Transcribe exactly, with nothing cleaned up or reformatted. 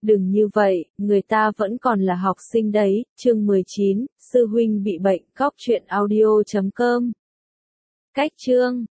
Đừng như vậy, người ta vẫn còn là học sinh đấy. Chương mười chín, sư huynh bị bệnh. Cóc truyện audio chấm com. Cách chương